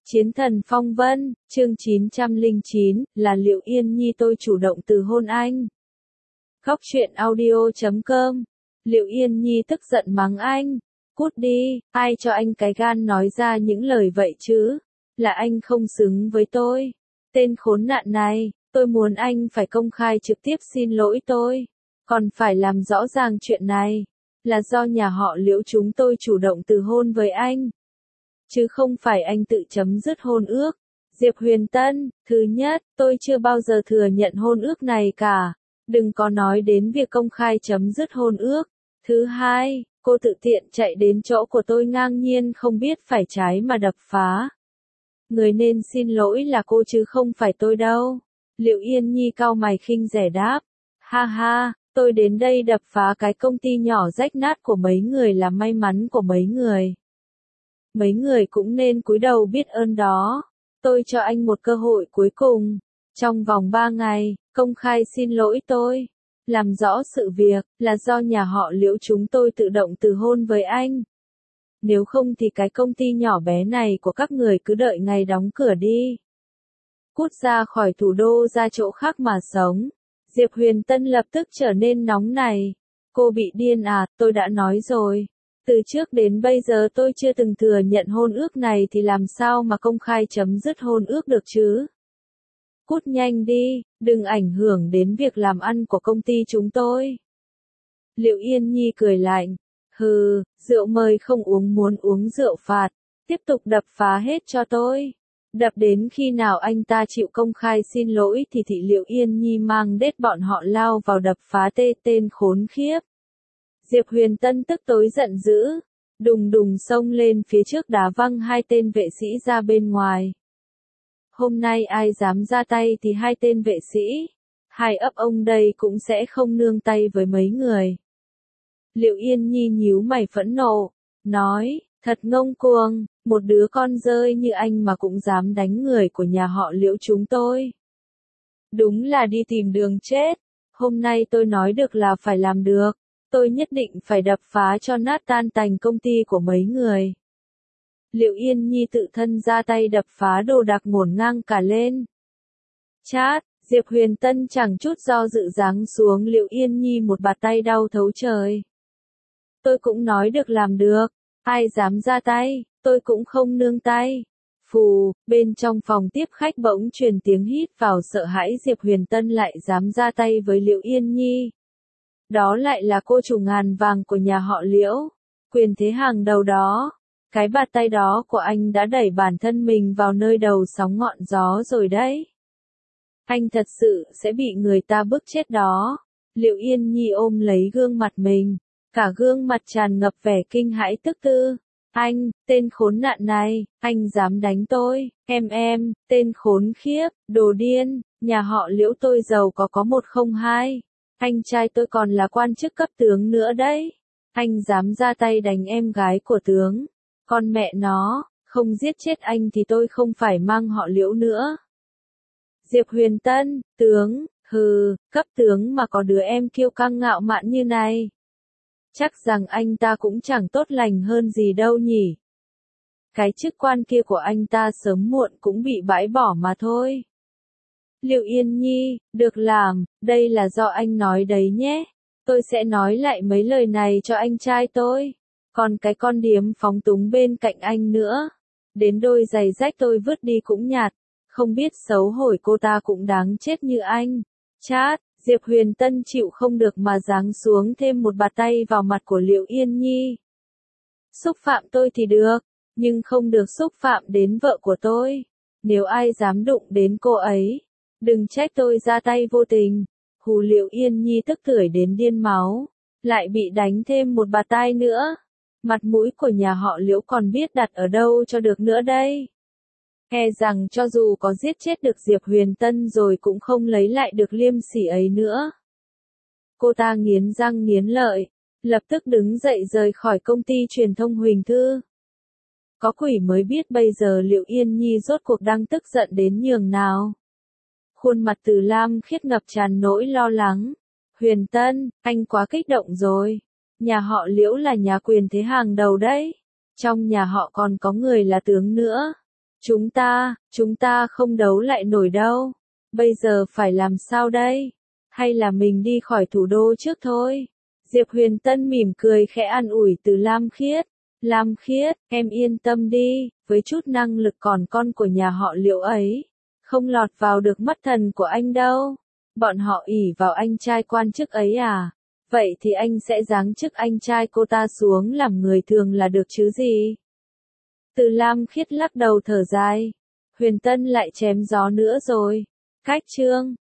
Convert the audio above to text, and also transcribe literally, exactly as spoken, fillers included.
Chiến thần phong vân, chương chín trăm lẻ chín, là Liệu Yên Nhi tôi chủ động từ hôn anh. Góc truyện audio chấm com. Liệu Yên Nhi tức giận mắng anh. Cút đi, ai cho anh cái gan nói ra những lời vậy chứ? Là anh không xứng với tôi. Tên khốn nạn này, tôi muốn anh phải công khai trực tiếp xin lỗi tôi. Còn phải làm rõ ràng chuyện này. Là do nhà họ Liễu chúng tôi chủ động từ hôn với anh. Chứ không phải anh tự chấm dứt hôn ước. Diệp Huyền Tân, thứ nhất, tôi chưa bao giờ thừa nhận hôn ước này cả. Đừng có nói đến việc công khai chấm dứt hôn ước. Thứ hai, cô tự tiện chạy đến chỗ của tôi ngang nhiên không biết phải trái mà đập phá. Người nên xin lỗi là cô chứ không phải tôi đâu. Liệu Yên Nhi cau mày khinh rẻ đáp. Ha ha, tôi đến đây đập phá cái công ty nhỏ rách nát của mấy người là may mắn của mấy người. Mấy người cũng nên cúi đầu biết ơn đó. Tôi cho anh một cơ hội cuối cùng. Trong vòng ba ngày, công khai xin lỗi tôi. Làm rõ sự việc, là do nhà họ Liễu chúng tôi tự động từ hôn với anh. Nếu không thì cái công ty nhỏ bé này của các người cứ đợi ngày đóng cửa đi. Cút ra khỏi thủ đô ra chỗ khác mà sống. Diệp Huyền Tân lập tức trở nên nóng này. Cô bị điên à, tôi đã nói rồi. Từ trước đến bây giờ tôi chưa từng thừa nhận hôn ước này thì làm sao mà công khai chấm dứt hôn ước được chứ? Cút nhanh đi, đừng ảnh hưởng đến việc làm ăn của công ty chúng tôi. Liệu Yên Nhi cười lạnh. Hừ, rượu mời không uống muốn uống rượu phạt. Tiếp tục đập phá hết cho tôi. Đập đến khi nào anh ta chịu công khai xin lỗi thì thị Liệu Yên Nhi mang đét bọn họ lao vào đập phá tê tên khốn khiếp. Diệp Huyền Tân tức tối giận dữ, đùng đùng xông lên phía trước đá văng hai tên vệ sĩ ra bên ngoài. Hôm nay ai dám ra tay thì hai tên vệ sĩ, hai ấp ông đây cũng sẽ không nương tay với mấy người. Liệu Yên Nhi nhíu mày phẫn nộ, nói, thật ngông cuồng, một đứa con rơi như anh mà cũng dám đánh người của nhà họ Liễu chúng tôi. Đúng là đi tìm đường chết, hôm nay tôi nói được là phải làm được. Tôi nhất định phải đập phá cho nát tan tành công ty của mấy người. Liệu Yên Nhi tự thân ra tay đập phá đồ đạc ngổn ngang cả lên. Chát, Diệp Huyền Tân chẳng chút do dự giáng xuống Liệu Yên Nhi một bạt tay đau thấu trời. Tôi cũng nói được làm được, ai dám ra tay, tôi cũng không nương tay. Phù, bên trong phòng tiếp khách bỗng truyền tiếng hít vào sợ hãi Diệp Huyền Tân lại dám ra tay với Liệu Yên Nhi. Đó lại là cô chủ ngàn vàng của nhà họ Liễu, quyền thế hàng đầu đó. Cái bạt tay đó của anh đã đẩy bản thân mình vào nơi đầu sóng ngọn gió rồi đấy. Anh thật sự sẽ bị người ta bức chết đó. Liệu Yên Nhi ôm lấy gương mặt mình, cả gương mặt tràn ngập vẻ kinh hãi tức tư. Anh, tên khốn nạn này, anh dám đánh tôi, em em, tên khốn khiếp, đồ điên, nhà họ Liễu tôi giàu có có một không hai. Anh trai tôi còn là quan chức cấp tướng nữa đấy. Anh dám ra tay đánh em gái của tướng. Con mẹ nó, không giết chết anh thì tôi không phải mang họ Liễu nữa. Diệp Huyền Tân, tướng, hừ, cấp tướng mà có đứa em kiêu căng ngạo mạn như này. Chắc rằng anh ta cũng chẳng tốt lành hơn gì đâu nhỉ. Cái chức quan kia của anh ta sớm muộn cũng bị bãi bỏ mà thôi. Liệu Yên Nhi, được làm, đây là do anh nói đấy nhé. Tôi sẽ nói lại mấy lời này cho anh trai tôi. Còn cái con điếm phóng túng bên cạnh anh nữa. Đến đôi giày rách tôi vứt đi cũng nhạt. Không biết xấu hổ cô ta cũng đáng chết như anh. Chát, Diệp Huyền Tân chịu không được mà giáng xuống thêm một bạt tay vào mặt của Liệu Yên Nhi. Xúc phạm tôi thì được, nhưng không được xúc phạm đến vợ của tôi. Nếu ai dám đụng đến cô ấy, đừng trách tôi ra tay vô tình. Hù Liệu Yên Nhi tức tưởi đến điên máu, lại bị đánh thêm một bạt tai nữa. Mặt mũi của nhà họ Liễu còn biết đặt ở đâu cho được nữa đây. E rằng cho dù có giết chết được Diệp Huyền Tân rồi cũng không lấy lại được liêm sỉ ấy nữa. Cô ta nghiến răng nghiến lợi, lập tức đứng dậy rời khỏi công ty truyền thông Huỳnh Thư. Có quỷ mới biết bây giờ Liệu Yên Nhi rốt cuộc đang tức giận đến nhường nào. Khuôn mặt Từ Lam khiết ngập tràn nỗi lo lắng. Huyền Tân, anh quá kích động rồi. Nhà họ Liễu là nhà quyền thế hàng đầu đấy. Trong nhà họ còn có người là tướng nữa. Chúng ta, chúng ta không đấu lại nổi đâu. Bây giờ phải làm sao đây? Hay là mình đi khỏi thủ đô trước thôi? Diệp Huyền Tân mỉm cười khẽ an ủi từ Lam Khiết. Lam Khiết, em yên tâm đi, với chút năng lực còn con của nhà họ Liệu ấy, không lọt vào được mắt thần của anh đâu. Bọn họ ỷ vào anh trai quan chức ấy à? Vậy thì anh sẽ giáng chức anh trai cô ta xuống làm người thường là được chứ gì? Từ Lam Khiết lắc đầu thở dài. Huyền Tân lại chém gió nữa rồi. Cách chương